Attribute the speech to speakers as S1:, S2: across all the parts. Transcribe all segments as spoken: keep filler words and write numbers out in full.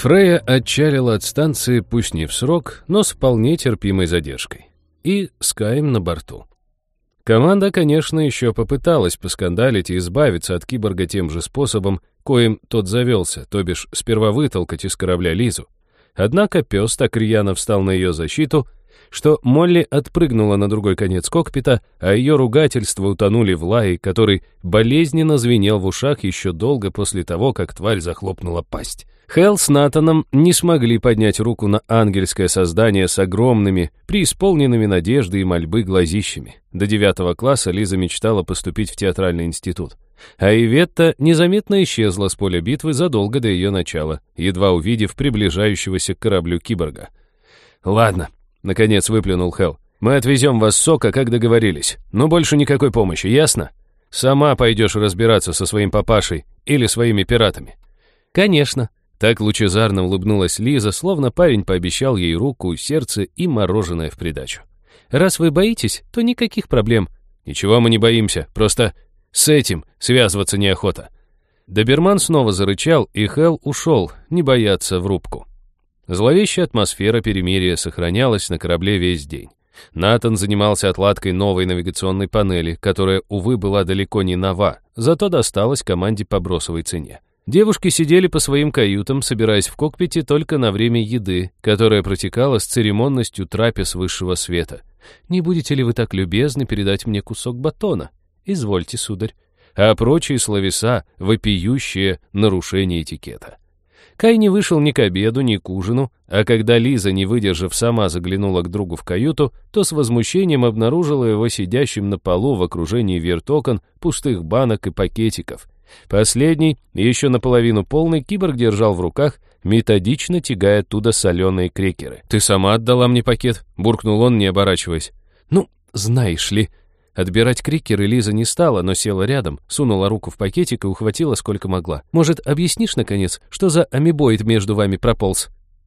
S1: Фрея отчалила от станции, пусть не в срок, но с вполне терпимой задержкой. И с Каем на борту. Команда, конечно, еще попыталась поскандалить и избавиться от киборга тем же способом, коим тот завелся, то бишь сперва вытолкать из корабля Лизу. Однако пес так рьяно встал на ее защиту, что Молли отпрыгнула на другой конец кокпита, а ее ругательства утонули в лае, который болезненно звенел в ушах еще долго после того, как тварь захлопнула пасть. Хелл с Натаном не смогли поднять руку на ангельское создание с огромными, преисполненными надежды и мольбы глазищами. До девятого класса Лиза мечтала поступить в театральный институт. А Иветта незаметно исчезла с поля битвы задолго до ее начала, едва увидев приближающегося к кораблю киборга. «Ладно», — наконец выплюнул Хелл, — «мы отвезем вас с Сока, как договорились, но больше никакой помощи, ясно? Сама пойдешь разбираться со своим папашей или своими пиратами». «Конечно». Так лучезарно улыбнулась Лиза, словно парень пообещал ей руку, сердце и мороженое в придачу. «Раз вы боитесь, то никаких проблем». «Ничего мы не боимся, просто с этим связываться неохота». Доберман снова зарычал, и Хелл ушел, не бояться в рубку. Зловещая атмосфера перемирия сохранялась на корабле весь день. Натан занимался отладкой новой навигационной панели, которая, увы, была далеко не нова, зато досталась команде по бросовой цене. Девушки сидели по своим каютам, собираясь в кокпите только на время еды, которая протекала с церемонностью трапез высшего света. «Не будете ли вы так любезны передать мне кусок батона?» «Извольте, сударь». А прочие словеса, вопиющие нарушение этикета. Кай не вышел ни к обеду, ни к ужину, а когда Лиза, не выдержав, сама заглянула к другу в каюту, то с возмущением обнаружила его сидящим на полу в окружении вертокон, пустых банок и пакетиков. Последний, еще наполовину полный, киборг держал в руках, методично тягая оттуда соленые крекеры. «Ты сама отдала мне пакет?» — буркнул он, не оборачиваясь. «Ну, знаешь ли...» Отбирать крекеры Лиза не стала, но села рядом, сунула руку в пакетик и ухватила сколько могла. «Может, объяснишь, наконец, что за амебоид между вами прополз?»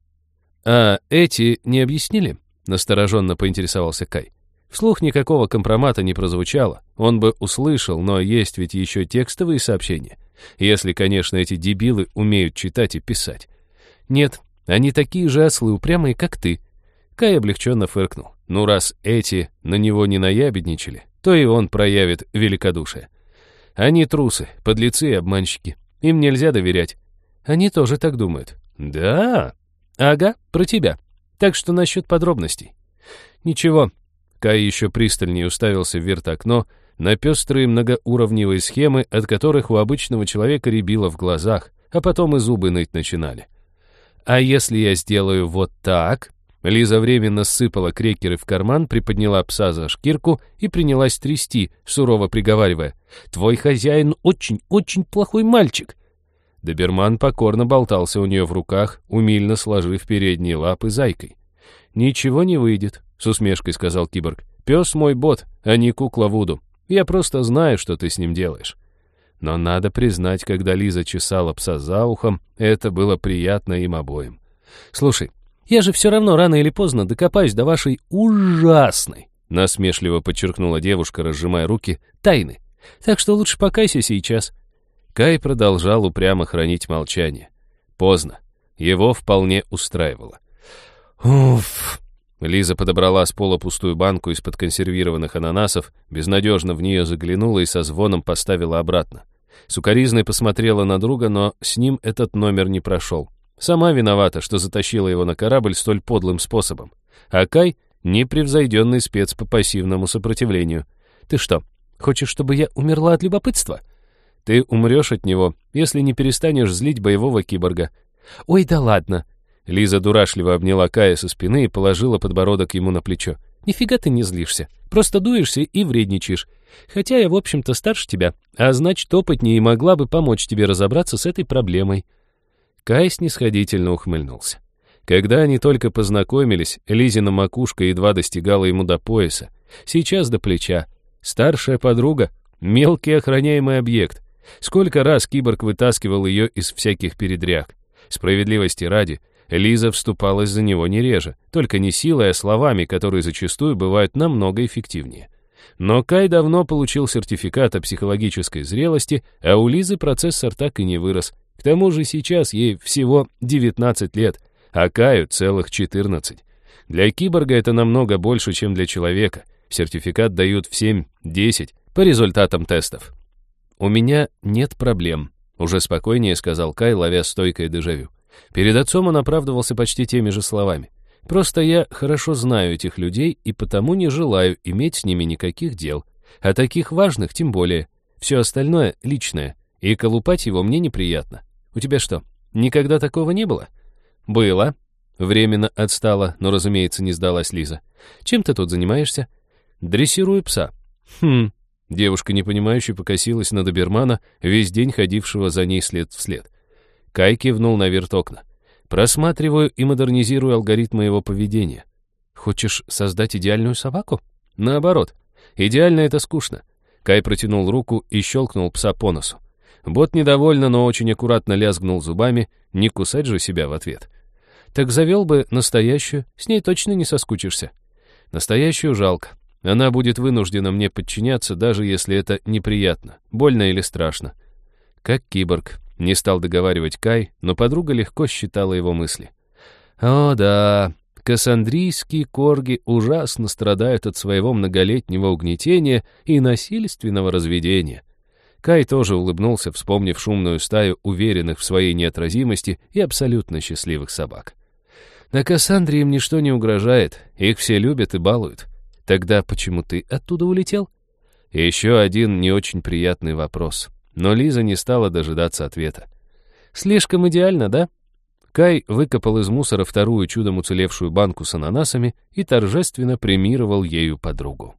S1: «А эти не объяснили?» — настороженно поинтересовался Кай. Вслух никакого компромата не прозвучало. Он бы услышал, но есть ведь еще текстовые сообщения. Если, конечно, эти дебилы умеют читать и писать. «Нет, они такие же ослы упрямые, как ты». Кай облегченно фыркнул. Ну, раз эти на него не наябедничали, то и он проявит великодушие. Они трусы, подлецы и обманщики. Им нельзя доверять. Они тоже так думают. Да? Ага, про тебя. Так что насчет подробностей. Ничего. Кай еще пристальнее уставился в вертокно на пестрые многоуровневые схемы, от которых у обычного человека рябило в глазах, а потом и зубы ныть начинали. А если я сделаю вот так... Лиза временно ссыпала крекеры в карман, приподняла пса за шкирку и принялась трясти, сурово приговаривая: «Твой хозяин очень-очень плохой мальчик». Доберман покорно болтался у нее в руках, умильно сложив передние лапы зайкой. «Ничего не выйдет», — с усмешкой сказал киборг. «Пес мой бот, а не кукла Вуду. Я просто знаю, что ты с ним делаешь». Но надо признать, когда Лиза чесала пса за ухом, это было приятно им обоим. «Слушай, я же все равно рано или поздно докопаюсь до вашей ужасной», насмешливо подчеркнула девушка, разжимая руки, «тайны. Так что лучше покайся сейчас». Кай продолжал упрямо хранить молчание. Поздно. Его вполне устраивало. «Уф». Лиза подобрала с пола пустую банку из-под консервированных ананасов, безнадежно в нее заглянула и со звоном поставила обратно. Сукаризной посмотрела на друга, но с ним этот номер не прошел. Сама виновата, что затащила его на корабль столь подлым способом. А Кай — непревзойденный спец по пассивному сопротивлению. «Ты что, хочешь, чтобы я умерла от любопытства?» «Ты умрешь от него, если не перестанешь злить боевого киборга». «Ой, да ладно!» Лиза дурашливо обняла Кая со спины и положила подбородок ему на плечо. «Нифига ты не злишься, просто дуешься и вредничаешь. Хотя я, в общем-то, старше тебя, а значит, опытнее и могла бы помочь тебе разобраться с этой проблемой». Кай снисходительно ухмыльнулся. Когда они только познакомились, Лизина макушка едва достигала ему до пояса. Сейчас до плеча. Старшая подруга — мелкий охраняемый объект. Сколько раз киборг вытаскивал ее из всяких передряг. Справедливости ради, Лиза вступалась за него не реже, только не силой, а словами, которые зачастую бывают намного эффективнее. Но Кай давно получил сертификат о психологической зрелости, а у Лизы процессор так и не вырос. К тому же сейчас ей всего девятнадцать лет, а Каю целых четырнадцать. Для киборга это намного больше, чем для человека. Сертификат дают в семь-десять по результатам тестов. «У меня нет проблем», — уже спокойнее сказал Кай, ловя стойкое дежавю. Перед отцом он оправдывался почти теми же словами. «Просто я хорошо знаю этих людей и потому не желаю иметь с ними никаких дел. А таких важных тем более. Все остальное — личное, и колупать его мне неприятно. У тебя что, никогда такого не было?» «Было». Временно отстала, но, разумеется, не сдалась Лиза. «Чем ты тут занимаешься?» «Дрессирую пса». «Хм». Девушка, непонимающе, покосилась на добермана, весь день ходившего за ней след в след. Кай кивнул на вертокна. «Просматриваю и модернизирую алгоритмы его поведения». «Хочешь создать идеальную собаку?» «Наоборот. Идеально это скучно». Кай протянул руку и щелкнул пса по носу. Бот недовольно, но очень аккуратно лязгнул зубами, не кусать же себя в ответ. «Так завел бы настоящую, с ней точно не соскучишься». «Настоящую жалко. Она будет вынуждена мне подчиняться, даже если это неприятно, больно или страшно». «Как киборг», — не стал договаривать Кай, но подруга легко считала его мысли. «О, да, кассандрийские корги ужасно страдают от своего многолетнего угнетения и насильственного разведения». Кай тоже улыбнулся, вспомнив шумную стаю уверенных в своей неотразимости и абсолютно счастливых собак. «На Кассандре им ничто не угрожает, их все любят и балуют. Тогда почему ты оттуда улетел?» Еще один не очень приятный вопрос, но Лиза не стала дожидаться ответа. «Слишком идеально, да?» Кай выкопал из мусора вторую чудом уцелевшую банку с ананасами и торжественно премировал ею подругу.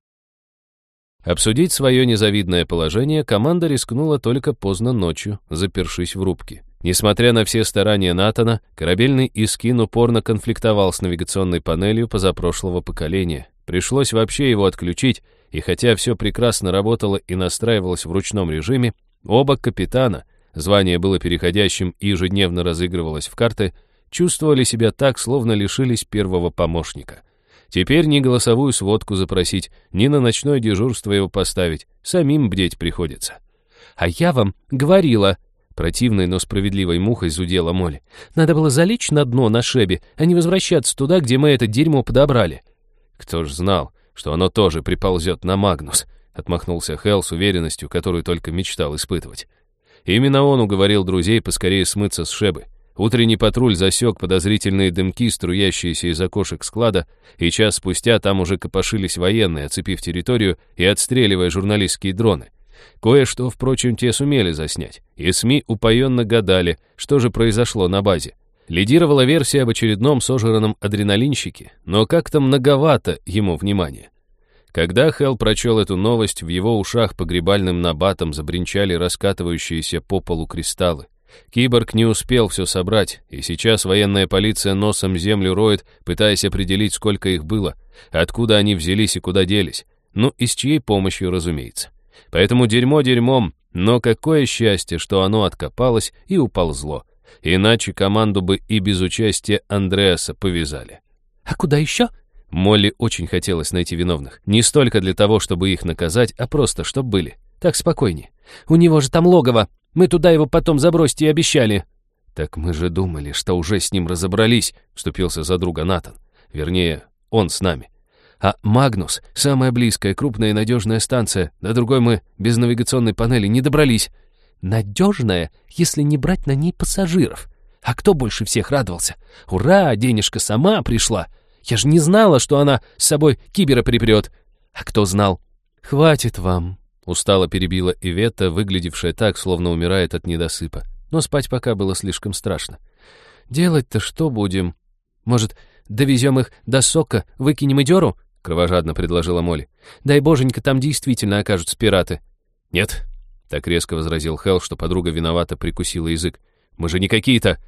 S1: Обсудить свое незавидное положение команда рискнула только поздно ночью, запершись в рубке. Несмотря на все старания Натана, корабельный Искин упорно конфликтовал с навигационной панелью позапрошлого поколения. Пришлось вообще его отключить, и хотя все прекрасно работало и настраивалось в ручном режиме, оба капитана, звание было переходящим и ежедневно разыгрывалось в карты, чувствовали себя так, словно лишились первого помощника. Теперь ни голосовую сводку запросить, ни на ночное дежурство его поставить, самим бдеть приходится. «А я вам говорила», противной, но справедливой мухой зудела Молли, «надо было залечь на дно на Шебе, а не возвращаться туда, где мы это дерьмо подобрали». «Кто ж знал, что оно тоже приползет на Магнус», отмахнулся Хелл с уверенностью, которую только мечтал испытывать. Именно он уговорил друзей поскорее смыться с Шебы. Утренний патруль засек подозрительные дымки, струящиеся из окошек склада, и час спустя там уже копошились военные, оцепив территорию и отстреливая журналистские дроны. Кое-что, впрочем, те сумели заснять, и СМИ упоенно гадали, что же произошло на базе. Лидировала версия об очередном сожранном адреналинщике, но как-то многовато ему внимания. Когда Хелл прочел эту новость, в его ушах погребальным набатом забринчали раскатывающиеся по полу кристаллы. Киборг не успел все собрать, и сейчас военная полиция носом землю роет, пытаясь определить, сколько их было, откуда они взялись и куда делись. Ну и с чьей помощью, разумеется. Поэтому дерьмо дерьмом, но какое счастье, что оно откопалось и уползло. Иначе команду бы и без участия Андреаса повязали.
S2: «А куда еще?»
S1: Молли очень хотелось найти виновных. Не столько для того, чтобы их наказать, а просто, чтобы были. Так спокойнее.
S2: «У него же там логово. Мы туда его потом забросить и обещали».
S1: «Так мы же думали, что уже с ним разобрались», — вступился за друга Натан. Вернее, он с нами. «А Магнус — самая близкая, крупная и надежная станция. До другой мы без навигационной панели не добрались».
S2: «Надежная, если не брать на ней пассажиров. А кто больше всех радовался? Ура, денежка сама пришла. Я же не знала, что она с собой кибера припрет. А кто знал?»
S1: «Хватит вам», — устало перебила Иветта, выглядевшая так, словно умирает от недосыпа. Но спать пока было слишком страшно. «Делать-то что будем?
S2: Может, довезем их до Сока, выкинем и дёру?» — кровожадно предложила Молли. «Дай боженька, там действительно окажутся пираты».
S1: «Нет», — так резко возразил Хелл, что подруга виновато прикусила язык. «Мы же не какие-то...»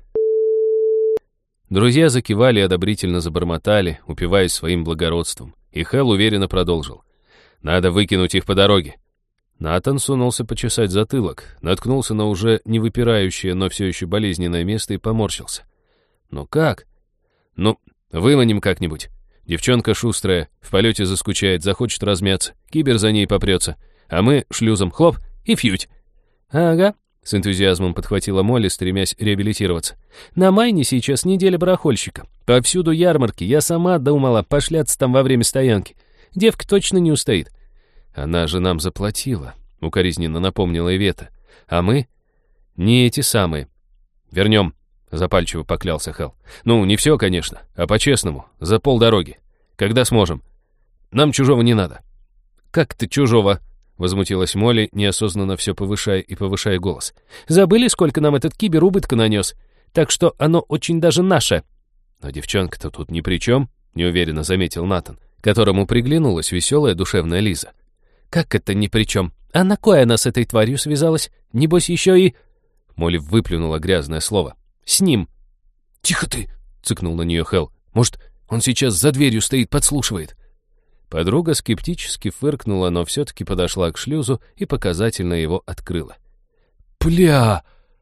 S1: Друзья закивали и одобрительно забормотали, упиваясь своим благородством. И Хелл уверенно продолжил. «Надо выкинуть их по дороге». Натан сунулся почесать затылок, наткнулся на уже не выпирающее, но все еще болезненное место и поморщился. «Ну как?» «Ну, выманим как-нибудь. Девчонка шустрая, в полете заскучает, захочет размяться, кибер за ней попрется, а мы шлюзом хлоп и фьють».
S2: «Ага, С энтузиазмом подхватила Молли, стремясь реабилитироваться. «На Майне сейчас неделя барахольщика. Повсюду ярмарки. Я сама думала пошляться там во время стоянки. Девка точно не устоит». «Она же нам заплатила», — укоризненно напомнила Ивета. «А мы? Не эти самые. Вернем», — запальчиво поклялся Хэл. «Ну, не все, конечно, а по-честному, за полдороги. Когда сможем. Нам чужого не надо». «Как ты чужого?» — возмутилась Молли, неосознанно все повышая и повышая голос. «Забыли, сколько нам этот кибер убытка нанес? Так что оно очень даже наше». «Но девчонка-то тут ни при чем», — неуверенно заметил Натан, которому приглянулась веселая душевная Лиза. «Как это ни при чем? А на кой она с этой тварью связалась? Небось еще и...» Молли выплюнула грязное слово. «С ним». «Тихо ты!» — цыкнул на нее Хэл. «Может, он сейчас за дверью стоит, подслушивает?» Подруга скептически фыркнула, но все-таки подошла к шлюзу и показательно его открыла. «Пля!»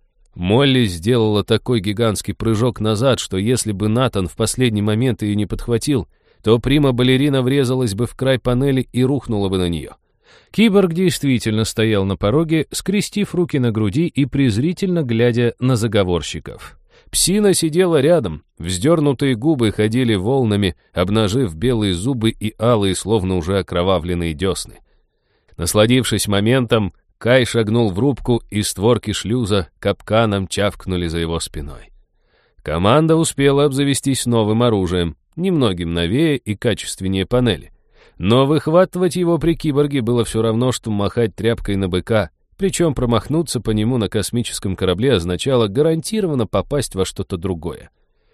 S2: Молли сделала такой гигантский прыжок назад, что если бы Натан в последний момент ее не подхватил, то прима-балерина врезалась бы в край панели и рухнула бы на нее. Киборг действительно стоял на пороге, скрестив руки на груди и презрительно глядя на заговорщиков. Псина сидела рядом, вздернутые губы ходили волнами, обнажив белые зубы и алые, словно уже окровавленные десны. Насладившись моментом, Кай шагнул в рубку, и створки шлюза капканом чавкнули за его спиной. Команда успела обзавестись новым оружием, немногим новее и качественнее панели. Но выхватывать его при киборге было все равно, что махать тряпкой на быка, причем промахнуться по нему на космическом корабле означало гарантированно попасть во что-то другое.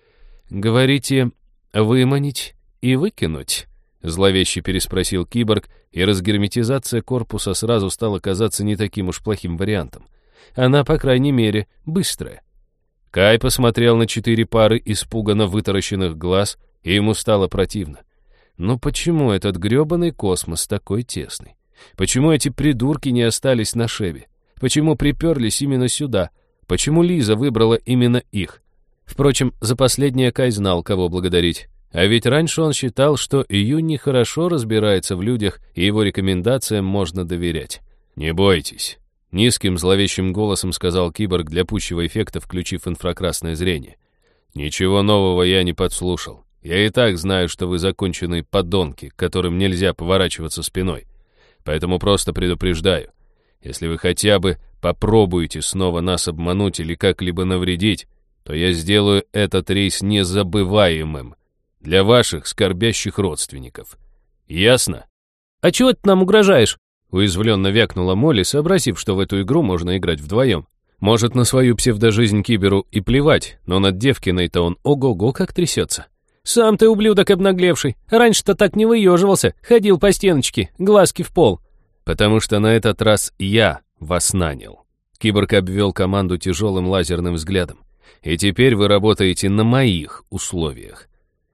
S2: «Говорите, выманить и выкинуть?» — зловеще переспросил киборг, и разгерметизация корпуса сразу стала казаться не таким уж плохим вариантом. Она, по крайней мере, быстрая. Кай посмотрел на четыре пары испуганно вытаращенных глаз, и ему стало противно. Но почему этот грёбаный космос такой тесный? Почему эти придурки не остались на Шеве? Почему приперлись именно сюда? Почему Лиза выбрала именно их? Впрочем, за последнее Кай знал, кого благодарить. А ведь раньше он считал, что Июнь хорошо разбирается в людях, и его рекомендациям можно доверять. «Не бойтесь», — низким зловещим голосом сказал киборг для пущего эффекта, включив инфракрасное зрение. «Ничего нового я не подслушал. Я и так знаю, что вы законченные подонки, к которым нельзя поворачиваться спиной. Поэтому просто предупреждаю. Если вы хотя бы попробуете снова нас обмануть или как-либо навредить, то я сделаю этот рейс незабываемым для ваших скорбящих родственников. Ясно?»
S1: «А чего ты нам угрожаешь?»
S2: Уязвленно вякнула Молли, сообразив, что в эту игру можно играть вдвоем. Может, на свою псевдожизнь киберу и плевать, но над Девкиной-то он ого-го как трясется.
S1: «Сам ты ублюдок обнаглевший. Раньше-то так не выеживался. Ходил по стеночке, глазки в пол».
S2: «Потому что на этот раз я вас нанял». Киборг обвел команду тяжелым лазерным взглядом. «И теперь вы работаете на моих условиях».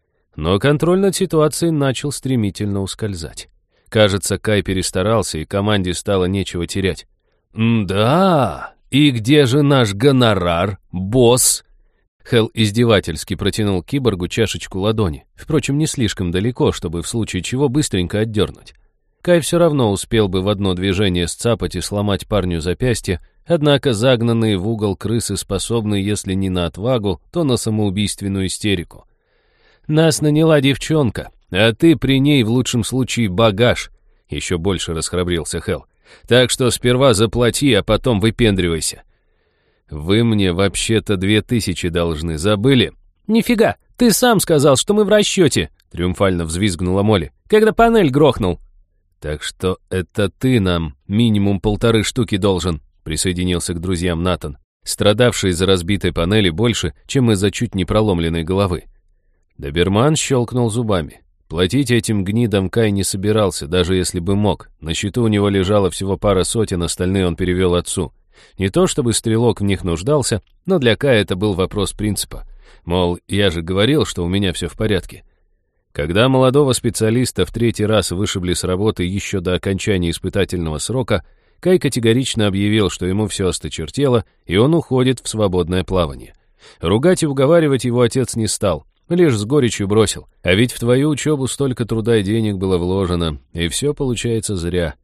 S2: Но контроль над ситуацией начал стремительно ускользать. Кажется, Кай перестарался, и команде стало нечего терять. «Да, и где же наш гонорар, босс?» Хэл издевательски протянул киборгу чашечку ладони, впрочем, не слишком далеко, чтобы в случае чего быстренько отдернуть. Кай все равно успел бы в одно движение сцапать и сломать парню запястье, однако загнанные в угол крысы способны, если не на отвагу, то на самоубийственную истерику. «Нас наняла девчонка, а ты при ней в лучшем случае багаж», — еще больше расхрабрился Хэл. «Так что сперва заплати, а потом выпендривайся». «Вы мне вообще-то две тысячи должны, забыли?»
S1: «Нифига, ты сам сказал, что мы в расчете», — триумфально взвизгнула Молли, «когда панель грохнул».
S2: «Так что это ты нам минимум полторы штуки должен», — присоединился к друзьям Натан, страдавший из-за разбитой панели больше, чем из-за чуть не проломленной головы. Доберман щелкнул зубами. Платить этим гнидам Кай не собирался, даже если бы мог. На счету у него лежало всего пара сотен, остальные он перевел отцу. Не то чтобы стрелок в них нуждался, но для Кая это был вопрос принципа. Мол, я же говорил, что у меня все в порядке. Когда молодого специалиста в третий раз вышибли с работы еще до окончания испытательного срока, Кай категорично объявил, что ему все осточертело, и он уходит в свободное плавание. Ругать и уговаривать его отец не стал, лишь с горечью бросил. А ведь в твою учебу столько труда и денег было вложено, и все получается зря.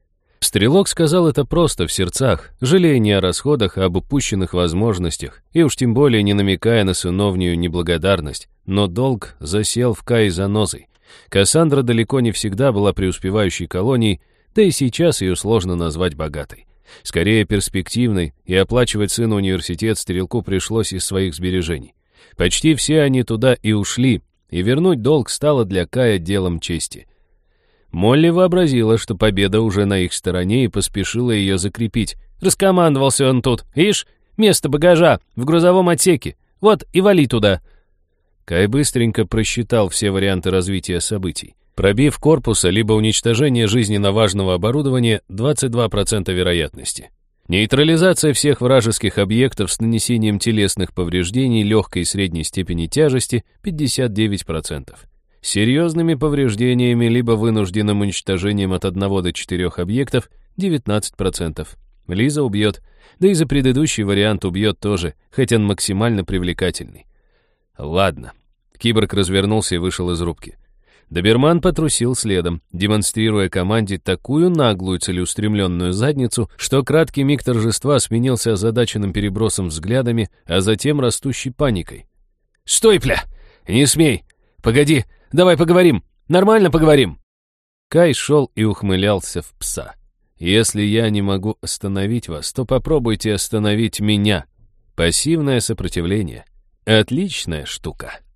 S1: Стрелок сказал это просто в сердцах, жалея не о расходах, а об упущенных возможностях, и уж тем более не намекая на сыновнюю неблагодарность, но долг засел в Кае занозой. Кассандра далеко не всегда была преуспевающей колонией, да и сейчас ее сложно назвать богатой. Скорее перспективной, и оплачивать сыну университет Стрелку пришлось из своих сбережений. Почти все они туда и ушли, и вернуть долг стало для Кая делом чести. Молли вообразила, что победа уже на их стороне, и поспешила ее закрепить. «Раскомандовался он тут, ишь, место багажа в грузовом отсеке, вот и вали туда». Кай быстренько просчитал все варианты развития событий. Пробив корпуса, либо уничтожение жизненно важного оборудования, двадцать два процента вероятности. Нейтрализация всех вражеских объектов с нанесением телесных повреждений легкой и средней степени тяжести, пятьдесят девять процентов. С серьезными повреждениями либо вынужденным уничтожением от одного до четырех объектов, девятнадцать процентов. Лиза убьет, да и за предыдущий вариант убьет тоже, хоть он максимально привлекательный. Ладно. Киборг развернулся и вышел из рубки. Доберман потрусил следом, демонстрируя команде такую наглую целеустремленную задницу, что краткий миг торжества сменился озадаченным перебросом взглядами, а затем растущей паникой. «Стой, пля! Не смей! Погоди, давай поговорим! Нормально поговорим!» Кай шел и ухмылялся в пса. «Если я не могу остановить вас, то попробуйте остановить меня. Пассивное сопротивление. Отличная штука».